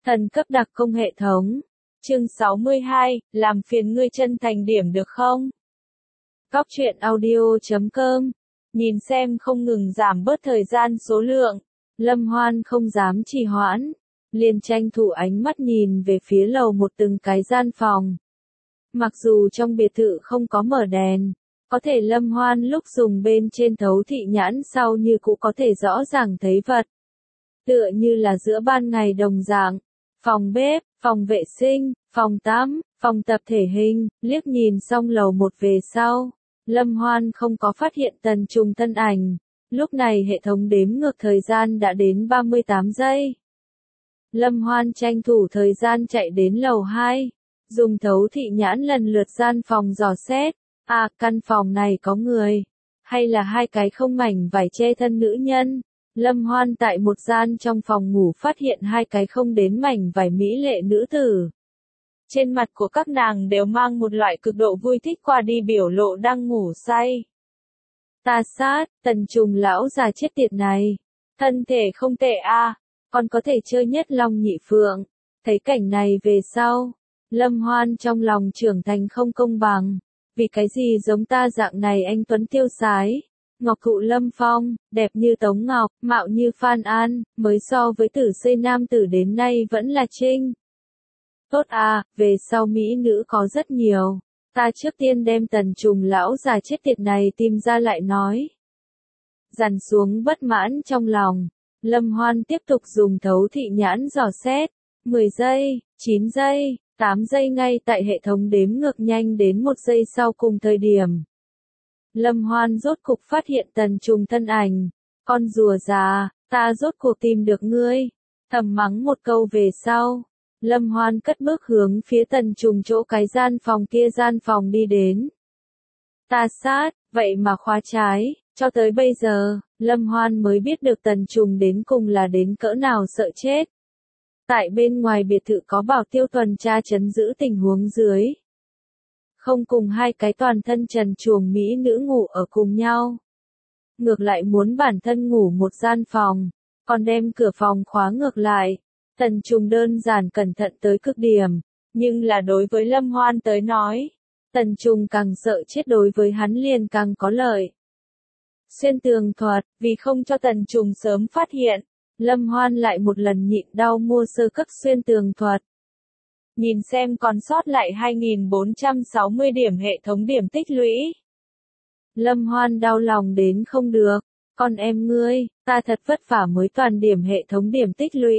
Thần cấp đặc công hệ thống. Chương 62, làm phiền ngươi chân thành điểm được không? Góc truyện audio.com. Nhìn xem không ngừng giảm bớt thời gian số lượng. Lâm Hoan không dám trì hoãn. Liền tranh thủ ánh mắt nhìn về phía lầu một từng cái gian phòng. Mặc dù trong biệt thự không có mở đèn, có thể Lâm Hoan lúc dùng bên trên thấu thị nhãn sau như cũng có thể rõ ràng thấy vật. Tựa như là giữa ban ngày đồng dạng. Phòng bếp, phòng vệ sinh, phòng tắm, phòng tập thể hình, liếc nhìn xong lầu một về sau. Lâm Hoan không có phát hiện Tần Trùng thân ảnh. Lúc này hệ thống đếm ngược thời gian đã đến 38 giây. Lâm Hoan tranh thủ thời gian chạy đến lầu 2. Dùng thấu thị nhãn lần lượt gian phòng dò xét. À, căn phòng này có người. Hay là hai cái không mảnh vải che thân nữ nhân. Lâm Hoan tại một gian trong phòng ngủ phát hiện hai cái không đến mảnh vải mỹ lệ nữ tử. Trên mặt của các nàng đều mang một loại cực độ vui thích qua đi biểu lộ đang ngủ say. Ta sát, Tần Trùng lão già chết tiệt này. Thân thể không tệ a, còn có thể chơi nhất long nhị phượng. Thấy cảnh này về sau, Lâm Hoan trong lòng trưởng thành không công bằng. Vì cái gì giống ta dạng này anh tuấn tiêu sái. Ngọc thụ lâm phong, đẹp như Tống Ngọc, mạo như Phan An, mới so với tử xây nam tử đến nay vẫn là trinh. Tốt à, về sau mỹ nữ có rất nhiều. Ta trước tiên đem Tần Trùng lão già chết tiệt này tìm ra lại nói. Dằn xuống bất mãn trong lòng, Lâm Hoan tiếp tục dùng thấu thị nhãn dò xét. 10 giây, 9 giây, 8 giây ngay tại hệ thống đếm ngược nhanh đến 1 giây sau cùng thời điểm. Lâm Hoan rốt cục phát hiện Tần Trùng thân ảnh. Con rùa già, ta rốt cuộc tìm được ngươi. Thầm mắng một câu về sau. Lâm Hoan cất bước hướng phía Tần Trùng chỗ cái gian phòng đi đến. Ta sát, vậy mà khóa trái. Cho tới bây giờ, Lâm Hoan mới biết được Tần Trùng đến cùng là đến cỡ nào sợ chết. Tại bên ngoài biệt thự có bảo tiêu tuần tra trấn giữ tình huống dưới. Không cùng hai cái toàn thân trần truồng mỹ nữ ngủ ở cùng nhau. Ngược lại muốn bản thân ngủ một gian phòng, còn đem cửa phòng khóa ngược lại. Tần Trùng đơn giản cẩn thận tới cực điểm, nhưng là đối với Lâm Hoan tới nói, Tần Trùng càng sợ chết đối với hắn liền càng có lợi. Xuyên tường thuật, vì không cho Tần Trùng sớm phát hiện, Lâm Hoan lại một lần nhịn đau mua sơ cấp xuyên tường thuật. Nhìn xem còn sót lại 2460 điểm hệ thống điểm tích lũy. Lâm Hoan đau lòng đến không được. Con em ngươi, ta thật vất vả mới toàn điểm hệ thống điểm tích lũy.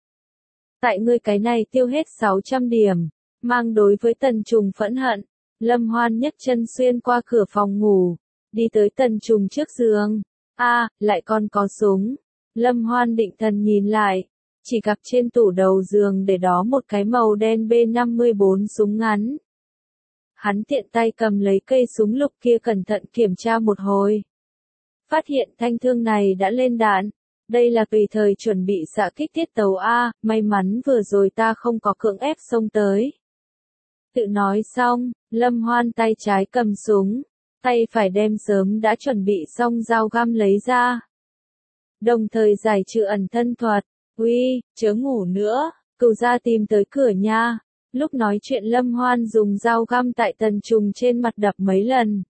Tại ngươi cái này tiêu hết 600 điểm. Mang đối với Tần Trùng phẫn hận. Lâm Hoan nhấc chân xuyên qua cửa phòng ngủ. Đi tới Tần Trùng trước giường. À, lại còn có súng. Lâm Hoan định thần nhìn lại. Chỉ gặp trên tủ đầu giường để đó một cái màu đen B54 súng ngắn. Hắn tiện tay cầm lấy cây súng lục kia cẩn thận kiểm tra một hồi. Phát hiện thanh thương này đã lên đạn. Đây là tùy thời chuẩn bị xạ kích tiết tấu A, may mắn vừa rồi ta không có cưỡng ép xông tới. Tự nói xong, Lâm Hoan tay trái cầm súng, tay phải đem sớm đã chuẩn bị xong dao găm lấy ra. Đồng thời giải trừ ẩn thân thuật. Uy, chớ ngủ nữa, cừu gia tìm tới cửa nha. Lúc nói chuyện Lâm Hoan dùng dao găm tại Tần Trùng trên mặt đập mấy lần.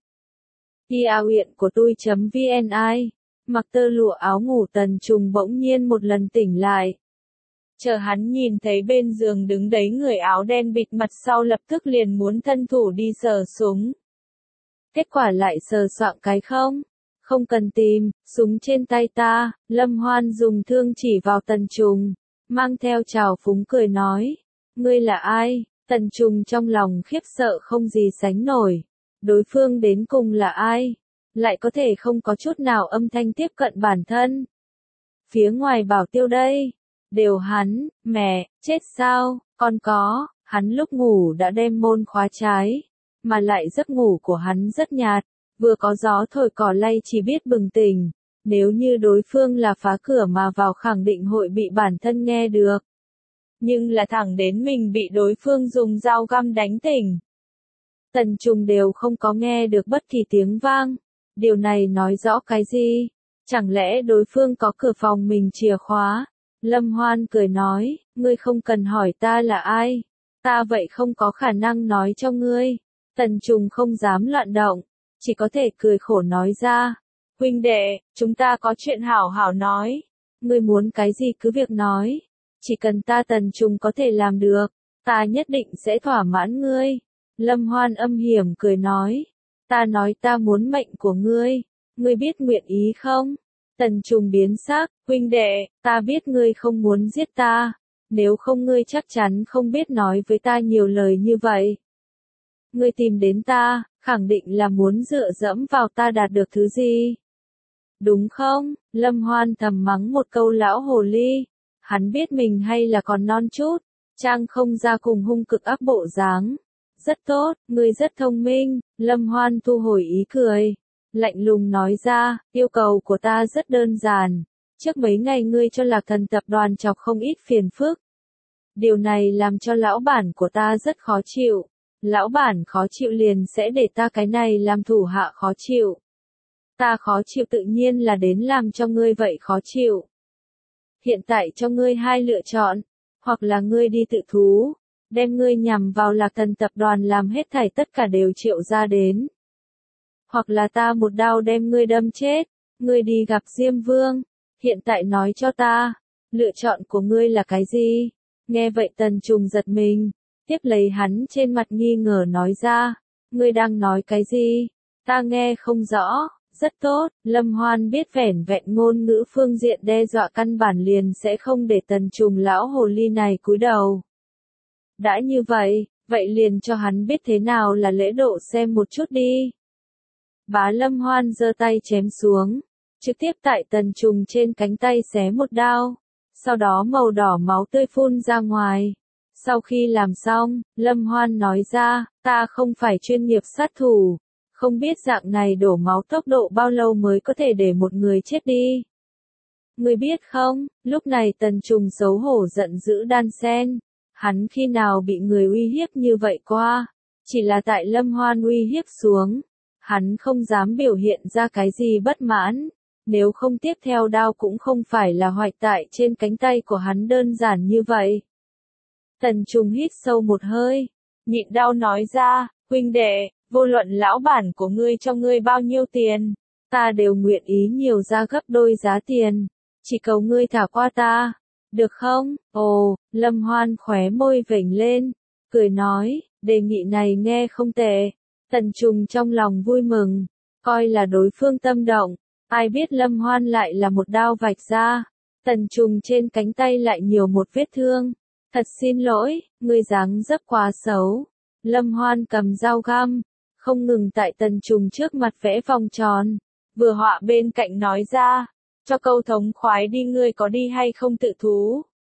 Huyện của tôi.vni. Mặc tơ lụa áo ngủ Tần Trùng bỗng nhiên một lần tỉnh lại. Chờ hắn nhìn thấy bên giường đứng đấy người áo đen bịt mặt sau lập tức liền muốn thân thủ đi sờ súng. Kết quả lại sờ soạng cái không. Không cần tìm, súng trên tay ta. Lâm Hoan dùng thương chỉ vào Tần Trùng, mang theo trào phúng cười nói. Ngươi là ai? Tần Trùng trong lòng khiếp sợ không gì sánh nổi. Đối phương đến cùng là ai? Lại có thể không có chút nào âm thanh tiếp cận bản thân. Phía ngoài bảo tiêu đây. Đều hắn, mẹ, chết sao, còn có, hắn lúc ngủ đã đem môn khóa trái. Mà lại giấc ngủ của hắn rất nhạt. Vừa có gió thổi cỏ lay chỉ biết bừng tỉnh. Nếu như đối phương là phá cửa mà vào khẳng định hội bị bản thân nghe được. Nhưng là thẳng đến mình bị đối phương dùng dao găm đánh tỉnh. Tần Trùng đều không có nghe được bất kỳ tiếng vang. Điều này nói rõ cái gì? Chẳng lẽ đối phương có cửa phòng mình chìa khóa? Lâm Hoan cười nói, ngươi không cần hỏi ta là ai, ta vậy không có khả năng nói cho ngươi. Tần Trùng không dám loạn động, chỉ có thể cười khổ nói ra, huynh đệ, chúng ta có chuyện hảo hảo nói, ngươi muốn cái gì cứ việc nói, chỉ cần ta Tần Trùng có thể làm được, ta nhất định sẽ thỏa mãn ngươi. Lâm Hoan âm hiểm cười nói, ta nói ta muốn mệnh của ngươi biết nguyện ý không? Tần Trùng biến sắc, huynh đệ, ta biết ngươi không muốn giết ta, nếu không ngươi chắc chắn không biết nói với ta nhiều lời như vậy. Ngươi tìm đến ta, khẳng định là muốn dựa dẫm vào ta đạt được thứ gì. Đúng không? Lâm Hoan thầm mắng một câu lão hồ ly, hắn biết mình hay là còn non chút, trang không ra cùng hung cực ác bộ dáng. Rất tốt, ngươi rất thông minh, Lâm Hoan thu hồi ý cười. Lạnh lùng nói ra, yêu cầu của ta rất đơn giản. Trước mấy ngày ngươi cho Lạc Thần tập đoàn chọc không ít phiền phức. Điều này làm cho lão bản của ta rất khó chịu. Lão bản khó chịu liền sẽ để ta cái này làm thủ hạ khó chịu. Ta khó chịu tự nhiên là đến làm cho ngươi vậy khó chịu. Hiện tại cho ngươi hai lựa chọn, hoặc là ngươi đi tự thú, đem ngươi nhằm vào Lạc Thần tập đoàn làm hết thảy tất cả đều triệu ra đến. Hoặc là ta một đao đem ngươi đâm chết, ngươi đi gặp Diêm Vương, hiện tại nói cho ta, lựa chọn của ngươi là cái gì? Nghe vậy Tần Trùng giật mình, tiếp lấy hắn trên mặt nghi ngờ nói ra, ngươi đang nói cái gì? Ta nghe không rõ, rất tốt, Lâm Hoan biết vẻn vẹn ngôn ngữ phương diện đe dọa căn bản liền sẽ không để Tần Trùng lão hồ ly này cúi đầu. Đã như vậy, vậy liền cho hắn biết thế nào là lễ độ xem một chút đi. Bá Lâm Hoan giơ tay chém xuống, trực tiếp tại Tần Trùng trên cánh tay xé một đao, sau đó màu đỏ máu tươi phun ra ngoài. Sau khi làm xong, Lâm Hoan nói ra, ta không phải chuyên nghiệp sát thủ, không biết dạng này đổ máu tốc độ bao lâu mới có thể để một người chết đi. Ngươi biết không, lúc này Tần Trùng xấu hổ giận dữ đan sen, hắn khi nào bị người uy hiếp như vậy qua, chỉ là tại Lâm Hoan uy hiếp xuống. Hắn không dám biểu hiện ra cái gì bất mãn, nếu không tiếp theo đao cũng không phải là hoạch tại trên cánh tay của hắn đơn giản như vậy. Tần Trùng hít sâu một hơi, nhịn đau nói ra, huynh đệ, vô luận lão bản của ngươi cho ngươi bao nhiêu tiền, ta đều nguyện ý nhiều ra gấp đôi giá tiền, chỉ cầu ngươi thả qua ta, được không? Ồ, Lâm Hoan khóe môi vểnh lên, cười nói, đề nghị này nghe không tệ. Tần Trùng trong lòng vui mừng, coi là đối phương tâm động, ai biết Lâm Hoan lại là một đao vạch ra, Tần Trùng trên cánh tay lại nhiều một vết thương, thật xin lỗi, ngươi dáng dấp quá xấu. Lâm Hoan cầm dao găm, không ngừng tại Tần Trùng trước mặt vẽ vòng tròn, vừa họa bên cạnh nói ra, cho câu thống khoái đi ngươi có đi hay không tự thú.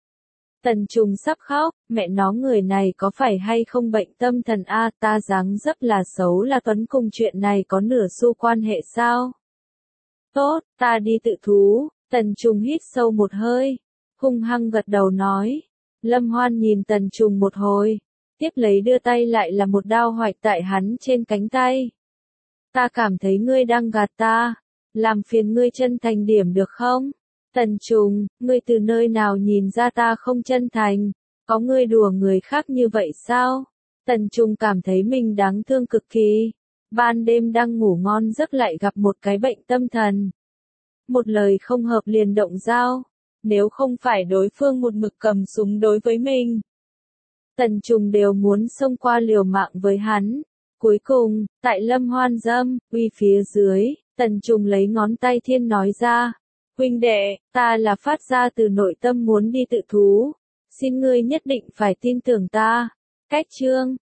Tần Trùng sắp khóc, mẹ nó người này có phải hay không bệnh tâm thần a, ta dáng dấp là xấu là tuấn cùng chuyện này có nửa xu quan hệ sao? Tốt, ta đi tự thú, Tần Trùng hít sâu một hơi, hung hăng gật đầu nói. Lâm Hoan nhìn Tần Trùng một hồi, tiếp lấy đưa tay lại là một đao hoạch tại hắn trên cánh tay. Ta cảm thấy ngươi đang gạt ta, làm phiền ngươi chân thành điểm được không? Tần Trùng, ngươi từ nơi nào nhìn ra ta không chân thành, có ngươi đùa người khác như vậy sao? Tần Trùng cảm thấy mình đáng thương cực kỳ, ban đêm đang ngủ ngon giấc lại gặp một cái bệnh tâm thần. Một lời không hợp liền động dao, nếu không phải đối phương một mực cầm súng đối với mình. Tần Trùng đều muốn xông qua liều mạng với hắn. Cuối cùng, tại Lâm Hoan dâm, uy phía dưới, Tần Trùng lấy ngón tay thiên nói ra. Huynh đệ, ta là phát ra từ nội tâm muốn đi tự thú. Xin ngươi nhất định phải tin tưởng ta. Cách chương